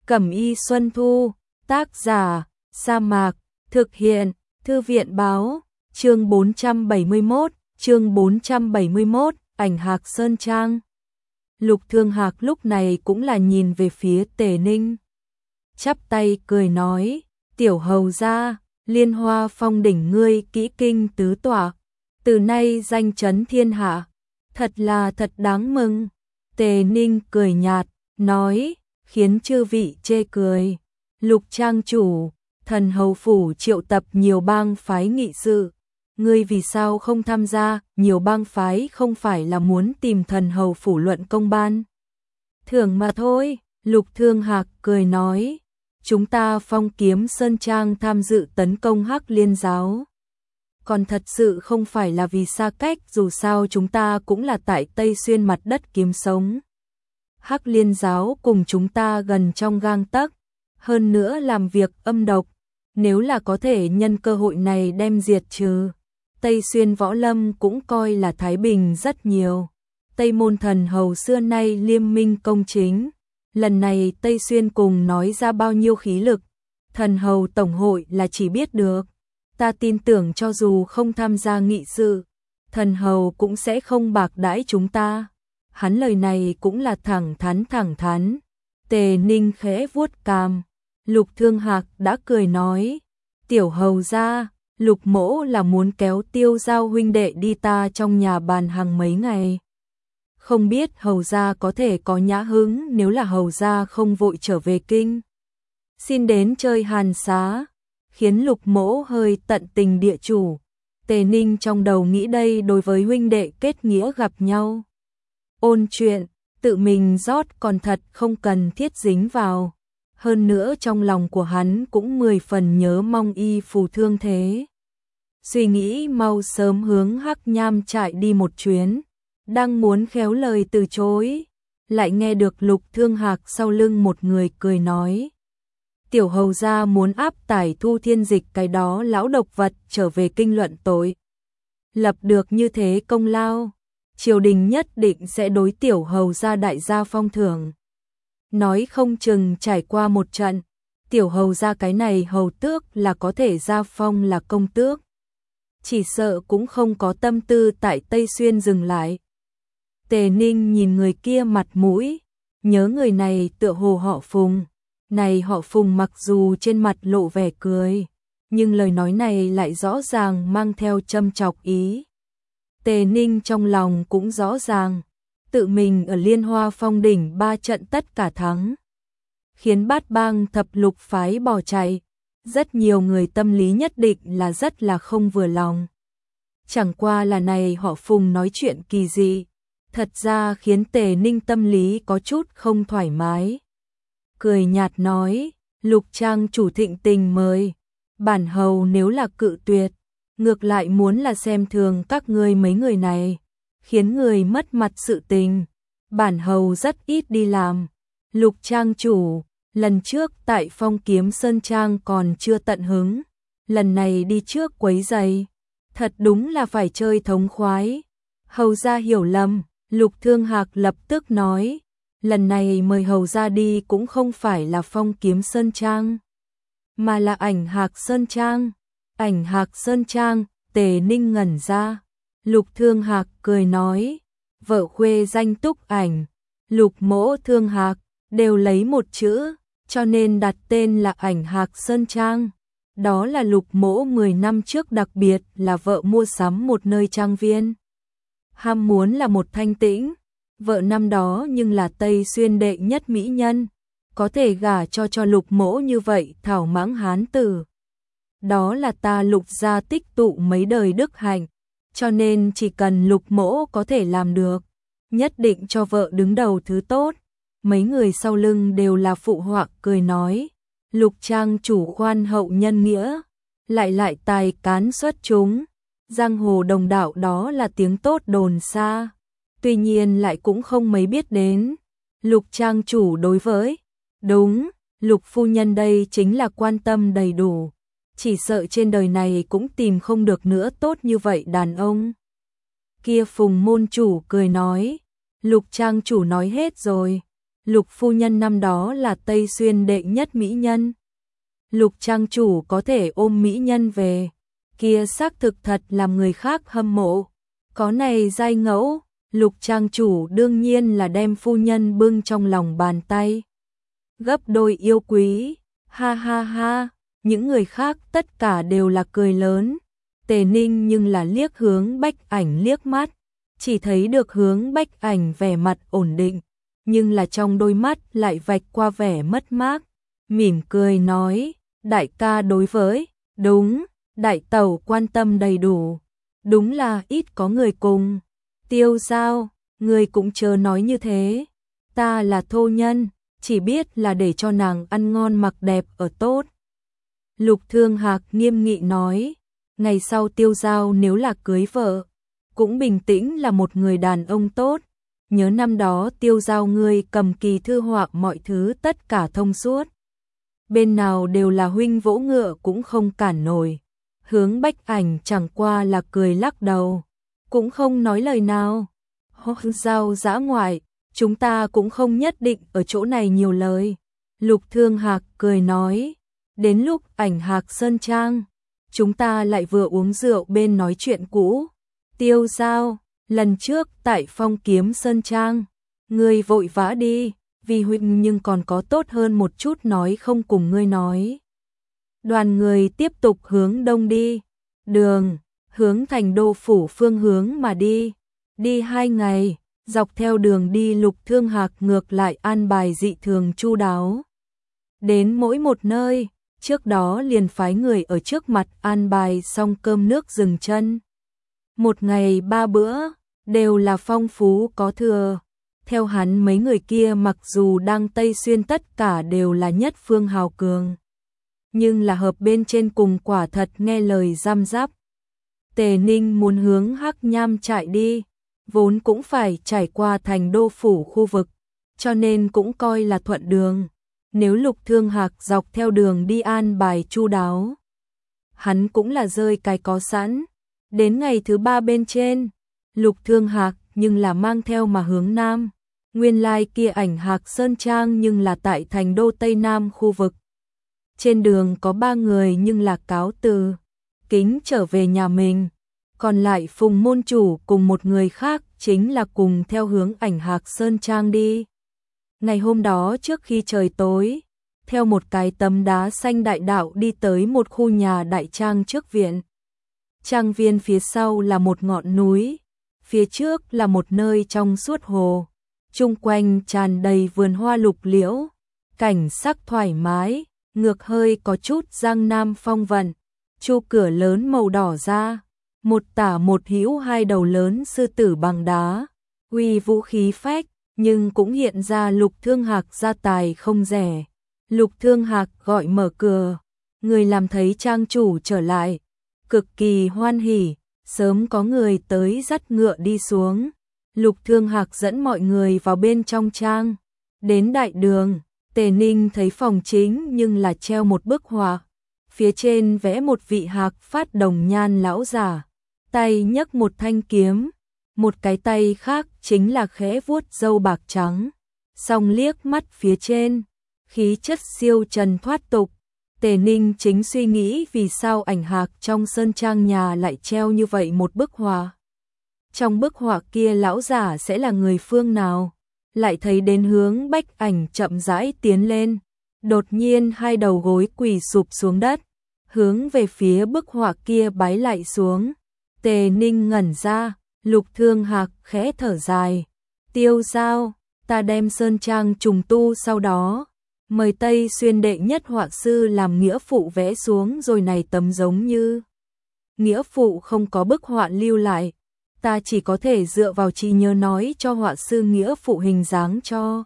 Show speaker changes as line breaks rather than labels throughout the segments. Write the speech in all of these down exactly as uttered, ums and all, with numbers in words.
Cẩm y Xuân Thu, tác giả, Sa Mạc, thực hiện, Thư viện báo, chương bốn trăm bảy mươi mốt, chương bốn trăm bảy mươi mốt, ảnh Hạc Sơn Trang. Lục Thương Hạc lúc này cũng là nhìn về phía Tề Ninh. Chắp tay cười nói, tiểu hầu gia, Liên Hoa Phong đỉnh ngươi kỹ kinh tứ tọa, từ nay danh chấn thiên hạ, thật là thật đáng mừng. Tề Ninh cười nhạt, nói, khiến chư vị chê cười. Lục trang chủ, thần hầu phủ triệu tập nhiều bang phái nghị sự, ngươi vì sao không tham gia? Nhiều bang phái không phải là muốn tìm thần hầu phủ luận công ban thưởng mà thôi. Lục Thương Hạc cười nói, chúng ta Phong Kiếm Sơn Trang tham dự tấn công Hắc Liên giáo, còn thật sự không phải là vì xa cách, dù sao chúng ta cũng là tại Tây Xuyên mặt đất kiếm sống. Hắc Liên giáo cùng chúng ta gần trong gang tấc, hơn nữa làm việc âm độc, nếu là có thể nhân cơ hội này đem diệt trừ, Tây Xuyên võ lâm cũng coi là thái bình rất nhiều. Tây môn thần hầu xưa nay liêm minh công chính, lần này Tây Xuyên cùng nói ra bao nhiêu khí lực, thần hầu tổng hội là chỉ biết được. Ta tin tưởng cho dù không tham gia nghị sự, thần hầu cũng sẽ không bạc đãi chúng ta. Hắn lời này cũng là thẳng thắn thẳng thắn. Tề Ninh khẽ vuốt cằm. Lục Thương Hạc đã cười nói, tiểu hầu gia, Lục mỗ là muốn kéo Tiêu Giao huynh đệ đi ta trong nhà bàn hàng mấy ngày. Không biết hầu gia có thể có nhã hứng nếu là hầu gia không vội trở về kinh. Xin đến chơi hàn xá, khiến Lục mỗ hơi tận tình địa chủ. Tề Ninh trong đầu nghĩ đây đối với huynh đệ kết nghĩa gặp nhau, ôn chuyện, tự mình rót còn thật không cần thiết dính vào. Hơn nữa trong lòng của hắn cũng mười phần nhớ mong y phù thương thế. Suy nghĩ mau sớm hướng Hắc Nham trại đi một chuyến, đang muốn khéo lời từ chối, lại nghe được Lục Thương Hạc sau lưng một người cười nói, tiểu hầu gia muốn áp tải Thu Thiên Dịch cái đó lão độc vật trở về kinh luận tội. Lập được như thế công lao, triều đình nhất định sẽ đối tiểu hầu gia đại gia phong thưởng. Nói không chừng trải qua một trận, tiểu hầu gia cái này hầu tước là có thể gia phong là công tước. Chỉ sợ cũng không có tâm tư tại Tây Xuyên dừng lại. Tề Ninh nhìn người kia mặt mũi, nhớ người này tựa hồ họ Phùng. Này họ Phùng mặc dù trên mặt lộ vẻ cười, nhưng lời nói này lại rõ ràng mang theo châm chọc ý. Tề Ninh trong lòng cũng rõ ràng, tự mình ở Liên Hoa Phong đỉnh ba trận tất cả thắng, khiến bát bang thập lục phái bỏ chạy. Rất nhiều người tâm lý nhất định là rất là không vừa lòng. Chẳng qua là này họ Phùng nói chuyện kỳ dị, thật ra khiến Tề Ninh tâm lý có chút không thoải mái. Cười nhạt nói, Lục trang chủ thịnh tình mời, bản hầu nếu là cự tuyệt, ngược lại muốn là xem thường các ngươi mấy người này, khiến người mất mặt sự tình. Bản hầu rất ít đi làm. Lục trang chủ, lần trước tại Phong Kiếm Sơn Trang còn chưa tận hứng, lần này đi trước quấy giày, thật đúng là phải chơi thống khoái. Hầu gia hiểu lầm. Lục Thương Hạc lập tức nói, lần này mời hầu gia đi cũng không phải là Phong Kiếm Sơn Trang, mà là ảnh Hạc Sơn Trang. Ảnh Hạc Sơn Trang. Tề Ninh ngẩn ra. Lục Thương Hạc cười nói, vợ khuê danh Túc Ảnh, Lục mỗ Thương Hạc, đều lấy một chữ, cho nên đặt tên là ảnh Hạc Sơn Trang. Đó là Lục mỗ mười năm trước đặc biệt là vợ mua sắm một nơi trang viên, ham muốn là một thanh tĩnh. Vợ năm đó nhưng là Tây Xuyên đệ nhất mỹ nhân, có thể gả cho cho Lục mỗ như vậy thảo mãng hán tử. Đó là ta Lục gia tích tụ mấy đời đức hạnh, cho nên chỉ cần Lục mỗ có thể làm được, nhất định cho vợ đứng đầu thứ tốt. Mấy người sau lưng đều là phụ họa cười nói, Lục trang chủ khoan hậu nhân nghĩa, lại lại tài cán xuất chúng, giang hồ đồng đạo đó là tiếng tốt đồn xa. Tuy nhiên lại cũng không mấy biết đến. Lục trang chủ đối với, đúng, Lục phu nhân đây chính là quan tâm đầy đủ, chỉ sợ trên đời này cũng tìm không được nữa tốt như vậy đàn ông. Kia Phùng môn chủ cười nói, Lục trang chủ nói hết rồi. Lục phu nhân năm đó là Tây Xuyên đệ nhất mỹ nhân. Lục trang chủ có thể ôm mỹ nhân về, kia xác thực thật làm người khác hâm mộ. Có này giai ngẫu, Lục trang chủ đương nhiên là đem phu nhân bưng trong lòng bàn tay. Gấp đôi yêu quý, ha ha ha, những người khác tất cả đều là cười lớn. Tề Ninh nhưng là liếc hướng Bách Ảnh liếc mắt, chỉ thấy được hướng Bách Ảnh vẻ mặt ổn định, nhưng là trong đôi mắt lại vạch qua vẻ mất mát, mỉm cười nói, đại ca đối với, đúng, đại tẩu quan tâm đầy đủ, đúng là ít có người cùng. Tiêu Giao, người cũng chớ nói như thế, ta là thô nhân, chỉ biết là để cho nàng ăn ngon mặc đẹp ở tốt. Lục Thương Hạc nghiêm nghị nói, ngày sau Tiêu Giao nếu là cưới vợ, cũng bình tĩnh là một người đàn ông tốt. Nhớ năm đó Tiêu Giao ngươi cầm kỳ thư họa mọi thứ tất cả thông suốt. Bên nào đều là huynh vỗ ngựa cũng không cản nổi. Hướng Bách Ảnh chẳng qua là cười lắc đầu, cũng không nói lời nào. Hô Giao dã ngoại, chúng ta cũng không nhất định ở chỗ này nhiều lời. Lục Thương Hạc cười nói, đến lúc Ảnh Hạc sơn trang, chúng ta lại vừa uống rượu bên nói chuyện cũ. Tiêu Giao, lần trước tại Phong Kiếm sơn trang, ngươi vội vã đi, vì huynh nhưng còn có tốt hơn một chút nói không cùng ngươi nói. Đoàn người tiếp tục hướng đông đi, đường, hướng thành đô phủ phương hướng mà đi. Đi hai ngày, dọc theo đường đi Lục Thương Hạc ngược lại an bài dị thường chu đáo. Đến mỗi một nơi, trước đó liền phái người ở trước mặt an bài xong cơm nước dừng chân. Một ngày ba bữa, đều là phong phú có thừa. Theo hắn mấy người kia mặc dù đang Tây Xuyên tất cả đều là nhất phương hào cường, nhưng là hợp bên trên cùng quả thật nghe lời giam giáp. Tề Ninh muốn hướng Hắc Nham chạy đi, vốn cũng phải trải qua thành đô phủ khu vực, cho nên cũng coi là thuận đường. Nếu Lục Thương Hạc dọc theo đường đi an bài chu đáo, hắn cũng là rơi cái có sẵn. Đến ngày thứ ba bên trên, Lục Thương Hạc nhưng là mang theo mà hướng nam. Nguyên lai kia Ảnh Hạc sơn trang nhưng là tại thành đô Tây Nam khu vực. Trên đường có ba người nhưng là cáo từ, kính trở về nhà mình. Còn lại Phùng môn chủ cùng một người khác chính là cùng theo hướng Ảnh Hạc sơn trang đi. Ngày hôm đó trước khi trời tối, theo một cái tấm đá xanh đại đạo đi tới một khu nhà đại trang trước viện. Trang viên phía sau là một ngọn núi, phía trước là một nơi trong suốt hồ, chung quanh tràn đầy vườn hoa lục liễu, cảnh sắc thoải mái, ngược hơi có chút giang nam phong vận. Chu cửa lớn màu đỏ ra, một tả một hữu hai đầu lớn sư tử bằng đá, uy vũ khí phách, nhưng cũng hiện ra Lục Thương Hạc gia tài không rẻ. Lục Thương Hạc gọi mở cửa, người làm thấy trang chủ trở lại, cực kỳ hoan hỉ, sớm có người tới dắt ngựa đi xuống. Lục Thương Hạc dẫn mọi người vào bên trong trang. Đến đại đường, Tề Ninh thấy phòng chính nhưng là treo một bức họa, phía trên vẽ một vị Hạc phát đồng nhan lão giả, tay nhấc một thanh kiếm, một cái tay khác chính là khẽ vuốt râu bạc trắng, song liếc mắt phía trên, khí chất siêu trần thoát tục. Tề Ninh chính suy nghĩ vì sao Ảnh Hạc trong sơn trang nhà lại treo như vậy một bức họa. Trong bức họa kia lão giả sẽ là người phương nào? Lại thấy đến hướng Bách Ảnh chậm rãi tiến lên, đột nhiên hai đầu gối quỳ sụp xuống đất, hướng về phía bức họa kia bái lại xuống. Tề Ninh ngẩn ra, Lục Thương Hạc khẽ thở dài, Tiêu Giao, ta đem sơn trang trùng tu sau đó, mời Tây Xuyên đệ nhất họa sư làm nghĩa phụ vẽ xuống rồi này tấm giống như. Nghĩa phụ không có bức họa lưu lại, ta chỉ có thể dựa vào trí nhớ nói cho họa sư nghĩa phụ hình dáng cho.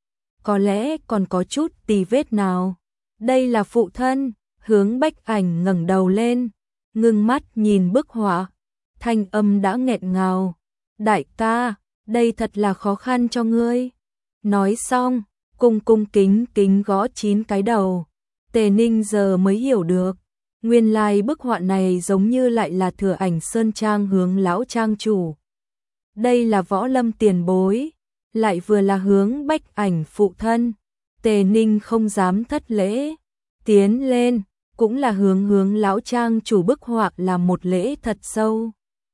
Có lẽ còn có chút tì vết nào. Đây là phụ thân. Hướng Bách Ảnh ngẩng đầu lên, ngưng mắt nhìn bức họa, thanh âm đã nghẹn ngào. Đại ca, đây thật là khó khăn cho ngươi. Nói xong, cung cung kính kính gõ chín cái đầu. Tề Ninh giờ mới hiểu được, nguyên lai bức họa này giống như lại là Thừa Ảnh sơn trang hướng lão trang chủ. Đây là võ lâm tiền bối. lại vừa là Hướng Bách Ảnh phụ thân. Tề Ninh không dám thất lễ, tiến lên, cũng là hướng hướng lão trang chủ bức họa là một lễ thật sâu.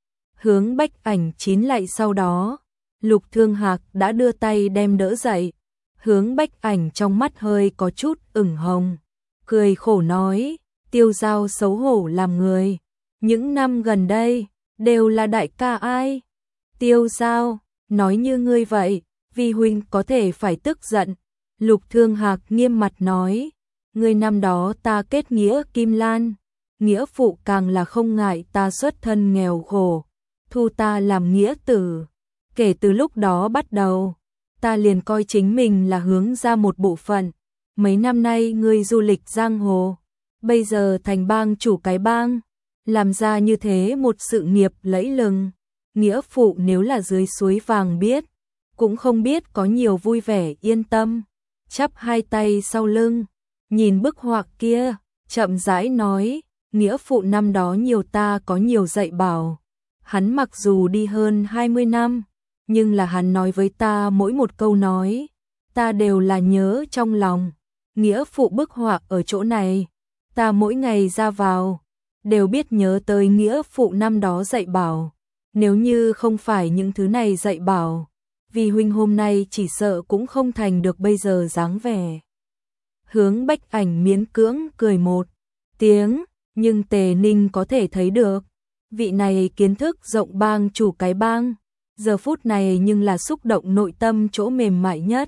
Hướng Bách Ảnh chín lại sau đó, Lục Thương Hạc đã đưa tay đem đỡ dậy. Hướng Bách Ảnh trong mắt hơi có chút ửng hồng, cười khổ nói, Tiêu Giao xấu hổ làm người. Những năm gần đây, đều là đại ca ai? Tiêu Giao, nói như ngươi vậy, vi huynh có thể phải tức giận. Lục Thương Hạc nghiêm mặt nói, ngươi năm đó ta kết nghĩa Kim Lan, nghĩa phụ càng là không ngại ta xuất thân nghèo khổ, thu ta làm nghĩa tử. Kể từ lúc đó bắt đầu, ta liền coi chính mình là hướng ra một bộ phận. Mấy năm nay ngươi du lịch giang hồ, bây giờ thành bang chủ cái bang, làm ra như thế một sự nghiệp lẫy lừng. Nghĩa phụ nếu là dưới suối vàng biết, cũng không biết có nhiều vui vẻ yên tâm. Chắp hai tay sau lưng, nhìn bức họa kia, chậm rãi nói, nghĩa phụ năm đó nhiều ta có nhiều dạy bảo. Hắn mặc dù đi hơn hai mươi năm, nhưng là hắn nói với ta mỗi một câu nói, ta đều là nhớ trong lòng. Nghĩa phụ bức họa ở chỗ này, ta mỗi ngày ra vào, đều biết nhớ tới nghĩa phụ năm đó dạy bảo. Nếu như không phải những thứ này dạy bảo, vì huynh hôm nay chỉ sợ cũng không thành được bây giờ dáng vẻ. Hướng Bách Ảnh miễn cưỡng cười một tiếng, nhưng Tề Ninh có thể thấy được, vị này kiến thức rộng bang chủ cái bang, giờ phút này nhưng là xúc động nội tâm chỗ mềm mại nhất.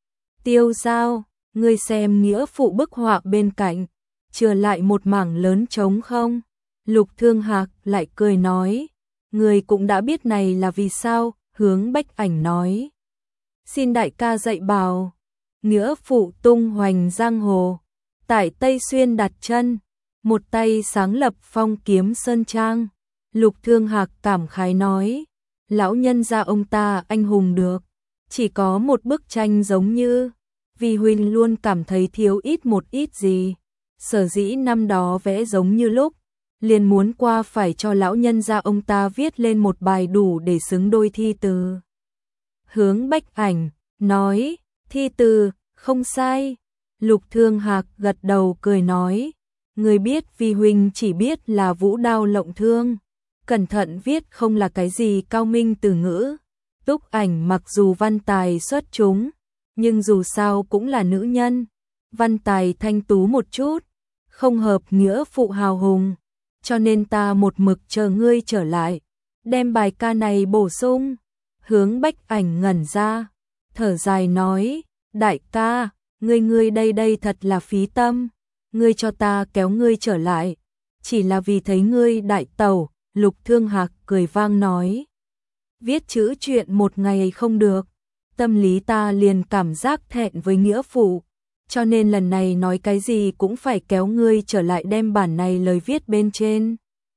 Tiêu Giao, ngươi xem nghĩa phụ bức họa bên cạnh, chừa lại một mảng lớn trống không? Lục Thương Hạc lại cười nói, ngươi cũng đã biết này là vì sao. Hướng Bách Ảnh nói, xin đại ca dạy bảo. Nghĩa phụ tung hoành giang hồ, tại Tây Xuyên đặt chân, một tay sáng lập Phong Kiếm Sơn Trang. Lục Thương Hạc cảm khái nói, lão nhân gia ông ta anh hùng được, chỉ có một bức tranh giống như, vì huynh luôn cảm thấy thiếu ít một ít gì. Sở dĩ năm đó vẽ giống như lúc, liền muốn qua phải cho lão nhân gia ông ta viết lên một bài đủ để xứng đôi thi từ. Hướng Bách Ảnh nói, thi từ, không sai. Lục Thương Hạc gật đầu cười nói, người biết vi huynh chỉ biết là vũ đao lộng thương, cẩn thận viết không là cái gì cao minh từ ngữ. Túc Ảnh mặc dù văn tài xuất chúng, nhưng dù sao cũng là nữ nhân, văn tài thanh tú một chút, không hợp nghĩa phụ hào hùng. Cho nên ta một mực chờ ngươi trở lại, đem bài ca này bổ sung. Hướng Bách Ảnh ngẩn ra, thở dài nói, đại ca, ngươi ngươi đây đây thật là phí tâm, ngươi cho ta kéo ngươi trở lại, chỉ là vì thấy ngươi đại tẩu. Lục Thương Hạc cười vang nói, viết chữ chuyện một ngày không được, tâm lý ta liền cảm giác thẹn với nghĩa phụ. Cho nên lần này nói cái gì cũng phải kéo ngươi trở lại đem bản này lời viết bên trên.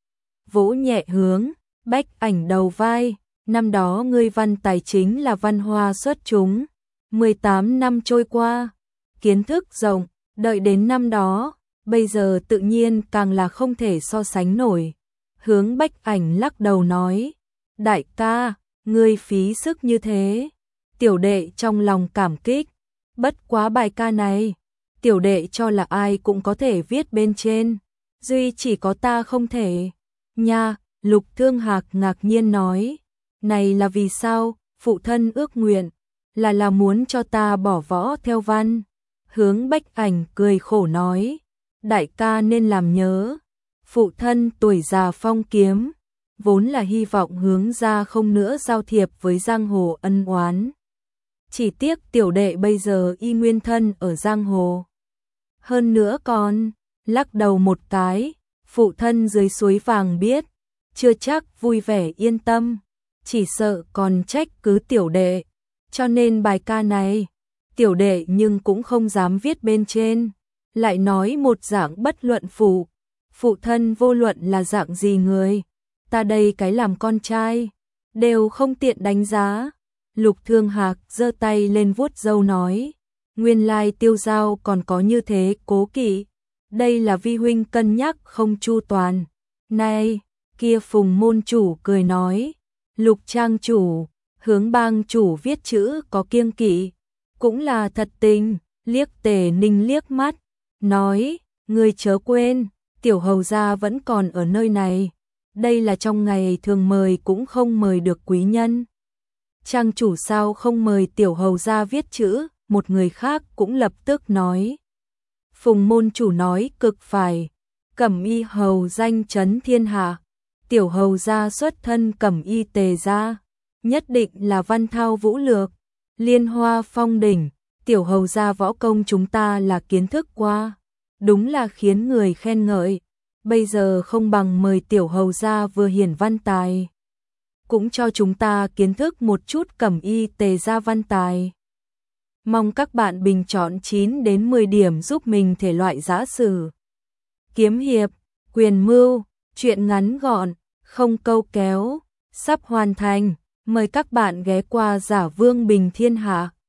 Vỗ nhẹ Hướng Bách Ảnh đầu vai, năm đó ngươi văn tài chính là văn hoa xuất chúng, mười tám năm trôi qua, kiến thức rộng, đợi đến năm đó, bây giờ tự nhiên càng là không thể so sánh nổi. Hướng Bách Ảnh lắc đầu nói, đại ca, ngươi phí sức như thế. Tiểu đệ trong lòng cảm kích. Bất quá bài ca này, tiểu đệ cho là ai cũng có thể viết bên trên, duy chỉ có ta không thể. Nha, Lục Thương Hạc ngạc nhiên nói, này là vì sao? Phụ thân ước nguyện, là là muốn cho ta bỏ võ theo văn. Hướng Bách Ảnh cười khổ nói, đại ca nên làm nhớ, phụ thân tuổi già phong kiếm, vốn là hy vọng hướng ra không nữa giao thiệp với giang hồ ân oán. Chỉ tiếc tiểu đệ bây giờ y nguyên thân ở giang hồ. Hơn nữa còn, lắc đầu một cái, phụ thân dưới suối vàng biết, chưa chắc vui vẻ yên tâm, chỉ sợ còn trách cứ tiểu đệ. Cho nên bài ca này, tiểu đệ nhưng cũng không dám viết bên trên, lại nói một dạng bất luận phụ. Phụ thân vô luận là dạng gì người, ta đây cái làm con trai, đều không tiện đánh giá. Lục Thương Hạc giơ tay lên vuốt râu nói, nguyên lai Tiêu Giao còn có như thế cố kỵ, đây là vi huynh cân nhắc không chu toàn. Này, kia Phùng môn chủ cười nói, Lục trang chủ, hướng bang chủ viết chữ có kiêng kỵ, cũng là thật tình, liếc Tề Ninh liếc mắt, nói, ngươi chớ quên, tiểu hầu gia vẫn còn ở nơi này, đây là trong ngày thường mời cũng không mời được quý nhân. Trang chủ sao không mời tiểu hầu gia viết chữ, một người khác cũng lập tức nói. Phùng môn chủ nói cực phải, Cẩm Y hầu danh chấn thiên hạ, tiểu hầu gia xuất thân Cẩm Y Tề gia, nhất định là văn thao vũ lược, liên hoa phong đỉnh, tiểu hầu gia võ công chúng ta là kiến thức qua, đúng là khiến người khen ngợi, bây giờ không bằng mời tiểu hầu gia vừa hiển văn tài, cũng cho chúng ta kiến thức một chút Cẩm Y Tề gia văn tài. Mong các bạn bình chọn chín đến mười điểm giúp mình thể loại giã sử, kiếm hiệp, quyền mưu, truyện ngắn gọn, không câu kéo, sắp hoàn thành, mời các bạn ghé qua Giả Vương Bình Thiên Hạ.